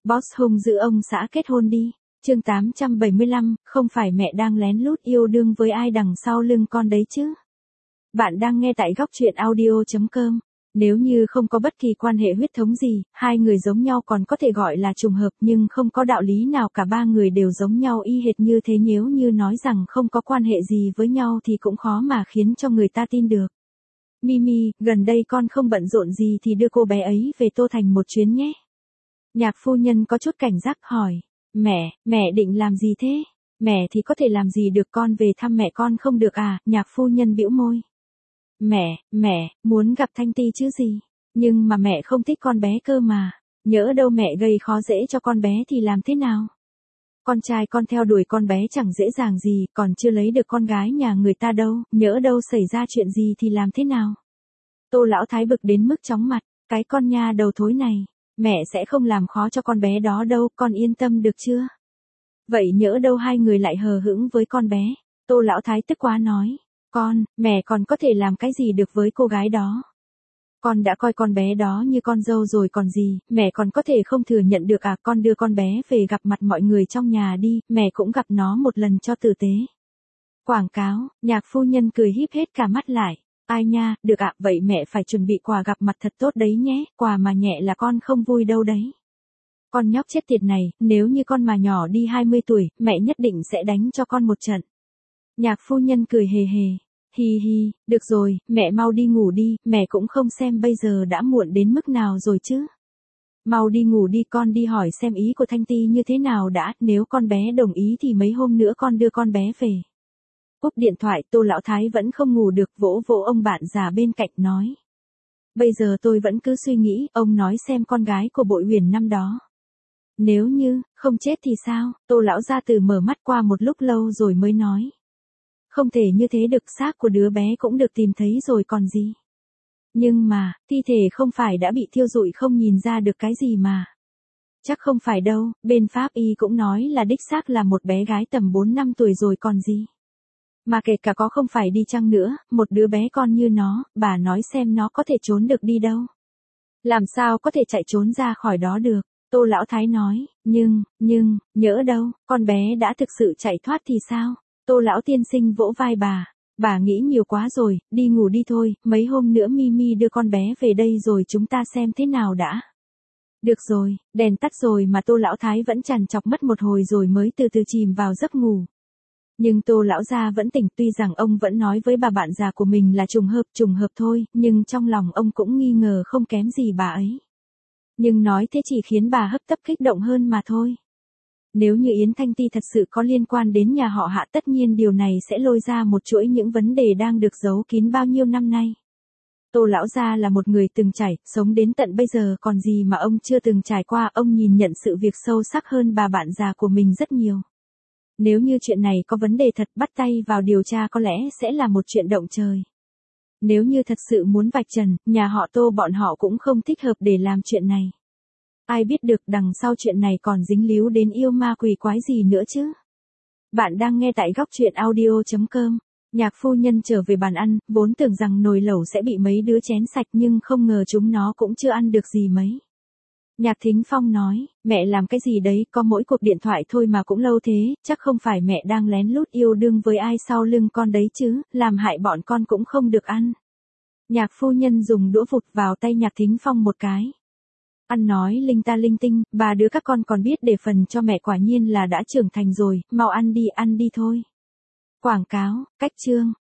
Boss hung dữ ông xã kết hôn đi. Chương 875, không phải mẹ đang lén lút yêu đương với ai đằng sau lưng con đấy chứ. Bạn đang nghe tại góc truyện audio.com. Nếu như không có bất kỳ quan hệ huyết thống gì, hai người giống nhau còn có thể gọi là trùng hợp, nhưng không có đạo lý nào cả ba người đều giống nhau y hệt như thế. Nếu như nói rằng không có quan hệ gì với nhau thì cũng khó mà khiến cho người ta tin được. Mimi, gần đây con không bận rộn gì thì đưa cô bé ấy về Tô Thành một chuyến nhé. Nhạc phu nhân có chút cảnh giác hỏi. Mẹ định làm gì thế? Mẹ thì có thể làm gì được, con về thăm mẹ con không được à? Nhạc phu nhân bĩu môi. Mẹ, muốn gặp Thanh Ti chứ gì? Nhưng mà mẹ không thích con bé cơ mà. Nhỡ đâu mẹ gây khó dễ cho con bé thì làm thế nào? Con trai con theo đuổi con bé chẳng dễ dàng gì, còn chưa lấy được con gái nhà người ta đâu, nhỡ đâu xảy ra chuyện gì thì làm thế nào? Tô lão thái bực đến mức chóng mặt, cái con nha đầu thối này, mẹ sẽ không làm khó cho con bé đó đâu, con yên tâm được chưa? Vậy nhỡ đâu hai người lại hờ hững với con bé? Tô lão thái tức quá nói, mẹ còn có thể làm cái gì được với cô gái đó? Con đã coi con bé đó như con dâu rồi còn gì, mẹ còn có thể không thừa nhận được à? Con đưa con bé về gặp mặt mọi người trong nhà đi, mẹ cũng gặp nó một lần cho tử tế. Quảng cáo, nhạc phu nhân cười híp hết cả mắt lại. Ai nha, được ạ, vậy mẹ phải chuẩn bị quà gặp mặt thật tốt đấy nhé, quà mà nhẹ là con không vui đâu đấy. Con nhóc chết tiệt này, nếu như con mà nhỏ đi 20 tuổi, mẹ nhất định sẽ đánh cho con một trận. Nhạc phu nhân cười hề hề. Hi, được rồi, mẹ mau đi ngủ đi, mẹ cũng không xem bây giờ đã muộn đến mức nào rồi chứ. Mau đi ngủ đi, con đi hỏi xem ý của Thanh Ti như thế nào đã, nếu con bé đồng ý thì mấy hôm nữa con đưa con bé về. Cúp điện thoại, Tô lão thái vẫn không ngủ được, vỗ vỗ ông bạn già bên cạnh nói. Bây giờ tôi vẫn cứ suy nghĩ, ông nói xem con gái của Bội Huyền năm đó. Nếu như, không chết thì sao? Tô lão gia tử mở mắt qua một lúc lâu rồi mới nói. Không thể như thế được, xác của đứa bé cũng được tìm thấy rồi còn gì. Nhưng mà, thi thể không phải đã bị thiêu rụi không nhìn ra được cái gì mà. Chắc không phải đâu, bên pháp y cũng nói là đích xác là một bé gái tầm 4 năm tuổi rồi còn gì. Mà kể cả có không phải đi chăng nữa, một đứa bé con như nó, bà nói xem nó có thể trốn được đi đâu. Làm sao có thể chạy trốn ra khỏi đó được? Tô lão thái nói, nhưng, nhỡ đâu, con bé đã thực sự chạy thoát thì sao? Tô lão tiên sinh vỗ vai bà nghĩ nhiều quá rồi, đi ngủ đi thôi, mấy hôm nữa Mimi đưa con bé về đây rồi chúng ta xem thế nào đã. Được rồi, đèn tắt rồi mà Tô lão thái vẫn trằn trọc mất một hồi rồi mới từ từ chìm vào giấc ngủ. Nhưng Tô lão gia vẫn tỉnh, tuy rằng ông vẫn nói với bà bạn già của mình là trùng hợp thôi, nhưng trong lòng ông cũng nghi ngờ không kém gì bà ấy. Nhưng nói thế chỉ khiến bà hấp tấp kích động hơn mà thôi. Nếu như Yến Thanh Ti thật sự có liên quan đến nhà họ Hạ, tất nhiên điều này sẽ lôi ra một chuỗi những vấn đề đang được giấu kín bao nhiêu năm nay. Tô lão gia là một người từng trải, sống đến tận bây giờ còn gì mà ông chưa từng trải qua, ông nhìn nhận sự việc sâu sắc hơn bà bạn già của mình rất nhiều. Nếu như chuyện này có vấn đề thật, bắt tay vào điều tra có lẽ sẽ là một chuyện động trời. Nếu như thật sự muốn vạch trần, nhà họ Tô bọn họ cũng không thích hợp để làm chuyện này. Ai biết được đằng sau chuyện này còn dính líu đến yêu ma quỷ quái gì nữa chứ. Bạn đang nghe tại góc truyện audio.com. Nhạc phu nhân trở về bàn ăn, vốn tưởng rằng nồi lẩu sẽ bị mấy đứa chén sạch nhưng không ngờ chúng nó cũng chưa ăn được gì mấy. Nhạc Thính Phong nói, mẹ làm cái gì đấy, có mỗi cuộc điện thoại thôi mà cũng lâu thế, chắc không phải mẹ đang lén lút yêu đương với ai sau lưng con đấy chứ, làm hại bọn con cũng không được ăn. Nhạc phu nhân dùng đũa vụt vào tay Nhạc Thính Phong một cái. Ăn nói linh ta linh tinh, ba đứa các con còn biết để phần cho mẹ, quả nhiên là đã trưởng thành rồi, mau ăn đi thôi. Quảng cáo, cách chương.